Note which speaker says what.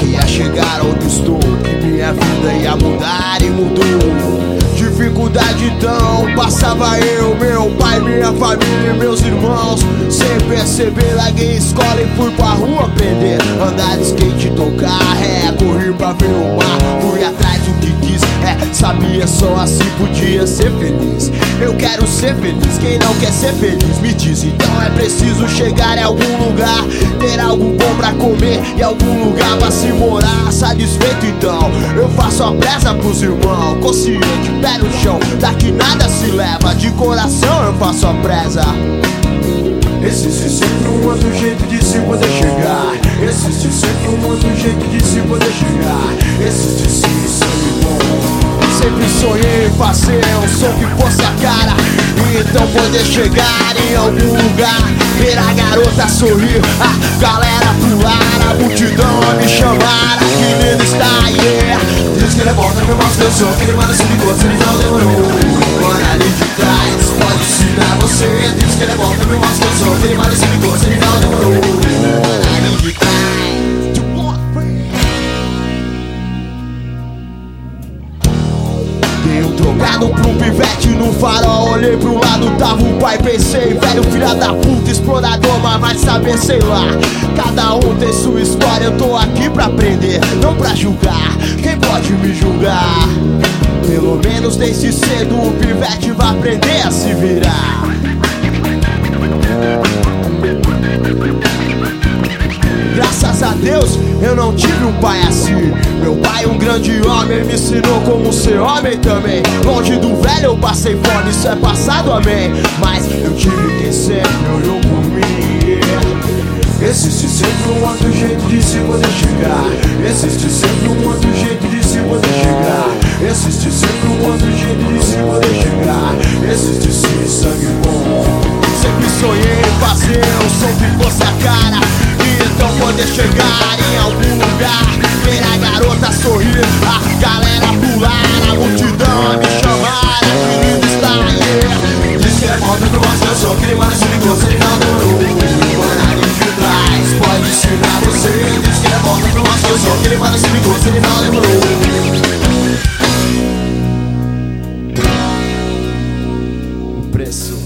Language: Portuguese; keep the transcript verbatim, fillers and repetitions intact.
Speaker 1: Ia chegar onde estou, que minha vida ia mudar e mudou. Dificuldade então, passava eu, meu pai, minha família e meus irmãos. Sem perceber, larguei a escola e fui pra rua aprender. Andar de skate, tocar ré, correr pra ver o mar. Fui atrás do que quis, é, sabia só assim podia ser feliz. Eu quero ser feliz, quem não quer ser feliz me diz. Então é preciso chegar em algum lugar, ter algo bom pra comer e algum lugar pra se morar. Satisfeito então, eu faço a presa pros irmãos. Consciente, pé no chão, daqui nada se leva. De coração eu faço a presa. Existe sempre um outro jeito de se poder chegar. Existe sempre um outro jeito de se poder chegar. Existe sim sangue bom. Sempre sonhei em fazer um som que fosse a cara, e então poder chegar em algum lugar, ver a garota sorrir, a galera pular, a multidão a me chamar. Que lindo está, yeah. Diz que ele é bom, também mostra eu sou, que ele manda se ligou, se ele não demorou. Mano ali de trás, pode ensinar você. Diz que ele é bom, também mostra eu sou, que ele manda se ligou, se ele não demorou. Mano ali de trás. Dei um trocado pro pivete no farol, olhei pro lado, tava o pai, pensei, velho filha da puta, explorador, mas vai saber, sei lá. Cada um tem sua história, eu tô aqui pra aprender, não pra julgar. Quem pode me julgar? Pelo menos desde cedo o pivete vai aprender a se virar. Graças a Deus eu não tive um pai assim. Meu pai, um grande homem, me ensinou como ser homem também. Longe do velho eu passei fome, isso é passado, amém. Mas eu tive quem sempre olhou por mim. Existe sempre um outro jeito de se poder chegar. Existe sempre um outro jeito de se poder chegar. Existe sempre um outro jeito de se poder chegar. Existe sim sangue bom. Sempre sonhei em fazer um som que fosse a cara, e então poder chegar em algum lugar, ver a garota sorrir, a galera pular, a multidão a me chamar. Que lindo está, yeah. Diz que é moda pro nosso eu sou, que ele manda se ligou, se ele não demorou. Mano ali de trás, pode ensinar você. Diz que é moda pro nosso eu sou, que ele manda se ligou, se ele não demorou. O preço.